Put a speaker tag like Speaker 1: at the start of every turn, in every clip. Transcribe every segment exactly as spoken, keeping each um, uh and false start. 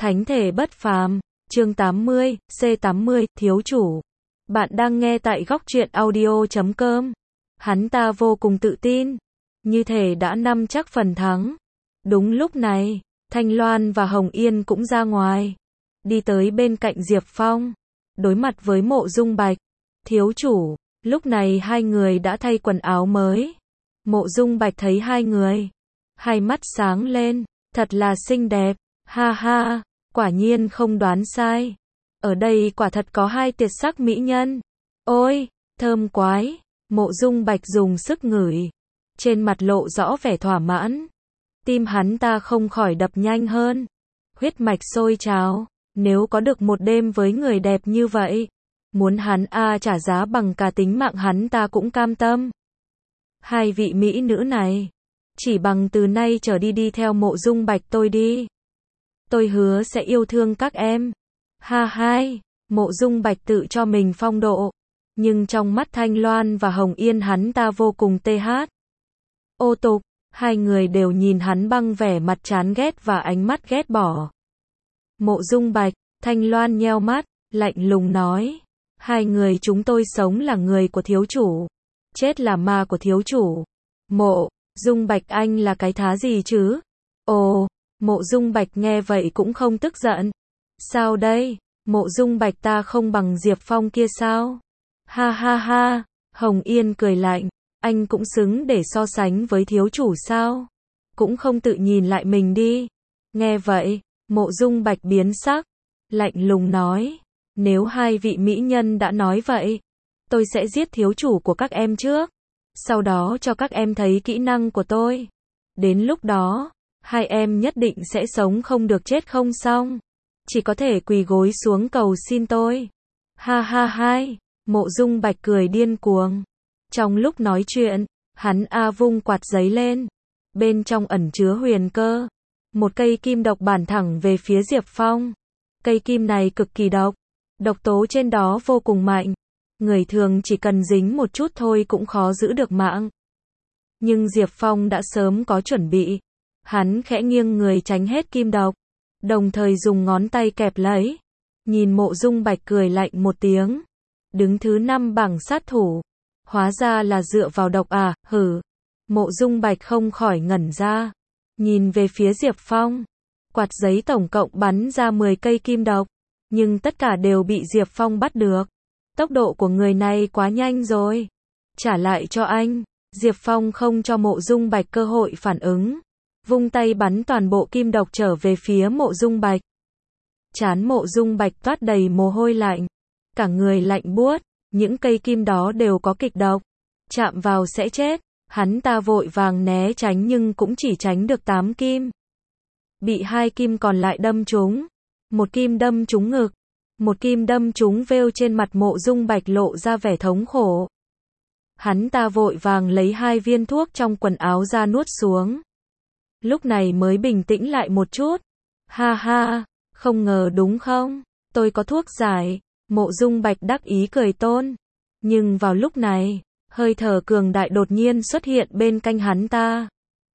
Speaker 1: Thánh thể bất phàm, chương tám mươi, C tám mươi, thiếu chủ. Bạn đang nghe tại góc truyện audio chấm com. Hắn ta vô cùng tự tin, như thể đã nắm chắc phần thắng. Đúng lúc này, Thanh Loan và Hồng Yên cũng ra ngoài, đi tới bên cạnh Diệp Phong, đối mặt với Mộ Dung Bạch. Thiếu chủ, lúc này hai người đã thay quần áo mới. Mộ Dung Bạch thấy hai người, hai mắt sáng lên, thật là xinh đẹp, ha ha, quả nhiên không đoán sai. Ở đây quả thật có hai tuyệt sắc mỹ nhân. Ôi, thơm quái, Mộ Dung Bạch dùng sức ngửi, trên mặt lộ rõ vẻ thỏa mãn. Tim hắn ta không khỏi đập nhanh hơn, huyết mạch sôi trào, nếu có được một đêm với người đẹp như vậy, muốn hắn a trả giá bằng cả tính mạng hắn ta cũng cam tâm. Hai vị mỹ nữ này, chỉ bằng từ nay trở đi đi theo Mộ Dung Bạch tôi đi. Tôi hứa sẽ yêu thương các em. Ha hai, Mộ Dung Bạch tự cho mình phong độ, nhưng trong mắt Thanh Loan và Hồng Yên hắn ta vô cùng tê hát. Ô tục, hai người đều nhìn hắn bằng vẻ mặt chán ghét và ánh mắt ghét bỏ. Mộ Dung Bạch, Thanh Loan nheo mắt, lạnh lùng nói, hai người chúng tôi sống là người của thiếu chủ, chết là ma của thiếu chủ. Mộ Dung Bạch anh là cái thá gì chứ? Ồ, Mộ Dung Bạch nghe vậy cũng không tức giận. Sao đây? Mộ Dung Bạch ta không bằng Diệp Phong kia sao? Ha ha ha, Hồng Yên cười lạnh, anh cũng xứng để so sánh với thiếu chủ sao? Cũng không tự nhìn lại mình đi. Nghe vậy, Mộ Dung Bạch biến sắc, lạnh lùng nói, nếu hai vị mỹ nhân đã nói vậy, tôi sẽ giết thiếu chủ của các em trước, sau đó cho các em thấy kỹ năng của tôi. Đến lúc đó, hai em nhất định sẽ sống không được chết không xong, chỉ có thể quỳ gối xuống cầu xin tôi. Ha ha hai, Mộ Dung Bạch cười điên cuồng. Trong lúc nói chuyện, hắn a vung quạt giấy lên, bên trong ẩn chứa huyền cơ, một cây kim độc bản thẳng về phía Diệp Phong. Cây kim này cực kỳ độc, độc tố trên đó vô cùng mạnh, người thường chỉ cần dính một chút thôi cũng khó giữ được mạng. Nhưng Diệp Phong đã sớm có chuẩn bị, hắn khẽ nghiêng người tránh hết kim độc, đồng thời dùng ngón tay kẹp lấy. Nhìn Mộ Dung Bạch cười lạnh một tiếng, đứng thứ năm bảng sát thủ, hóa ra là dựa vào độc à, hử. Mộ Dung Bạch không khỏi ngẩn ra, nhìn về phía Diệp Phong. Quạt giấy tổng cộng bắn ra mười cây kim độc, nhưng tất cả đều bị Diệp Phong bắt được. Tốc độ của người này quá nhanh rồi. Trả lại cho anh. Diệp Phong không cho Mộ Dung Bạch cơ hội phản ứng, vung tay bắn toàn bộ kim độc trở về phía Mộ Dung Bạch. Trán Mộ Dung Bạch toát đầy mồ hôi lạnh, cả người lạnh buốt, những cây kim đó đều có kịch độc, chạm vào sẽ chết. Hắn ta vội vàng né tránh nhưng cũng chỉ tránh được tám kim. Bị hai kim còn lại đâm trúng. Một kim đâm trúng ngực, một kim đâm trúng vêu trên mặt Mộ Dung Bạch lộ ra vẻ thống khổ. Hắn ta vội vàng lấy hai viên thuốc trong quần áo ra nuốt xuống. Lúc này mới bình tĩnh lại một chút. Ha ha, không ngờ đúng không? Tôi có thuốc giải. Mộ Dung Bạch đắc ý cười tôn. Nhưng vào lúc này, hơi thở cường đại đột nhiên xuất hiện bên cạnh hắn ta.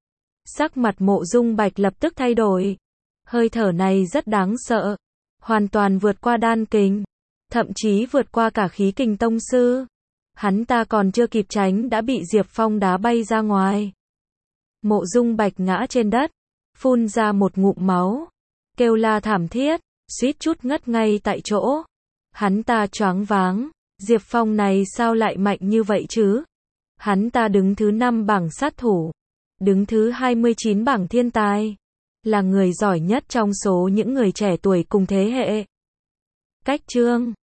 Speaker 1: Sắc mặt Mộ Dung Bạch lập tức thay đổi. Hơi thở này rất đáng sợ, hoàn toàn vượt qua đan kình, thậm chí vượt qua cả khí kình tông sư. Hắn ta còn chưa kịp tránh đã bị Diệp Phong đá bay ra ngoài. Mộ Dung Bạch ngã trên đất, phun ra một ngụm máu, kêu la thảm thiết, suýt chút ngất ngay tại chỗ. Hắn ta choáng váng, Diệp Phong này sao lại mạnh như vậy chứ? Hắn ta đứng thứ năm bảng sát thủ, đứng thứ hai mươi chín bảng thiên tài, là người giỏi nhất trong số những người trẻ tuổi cùng thế hệ. Cách chương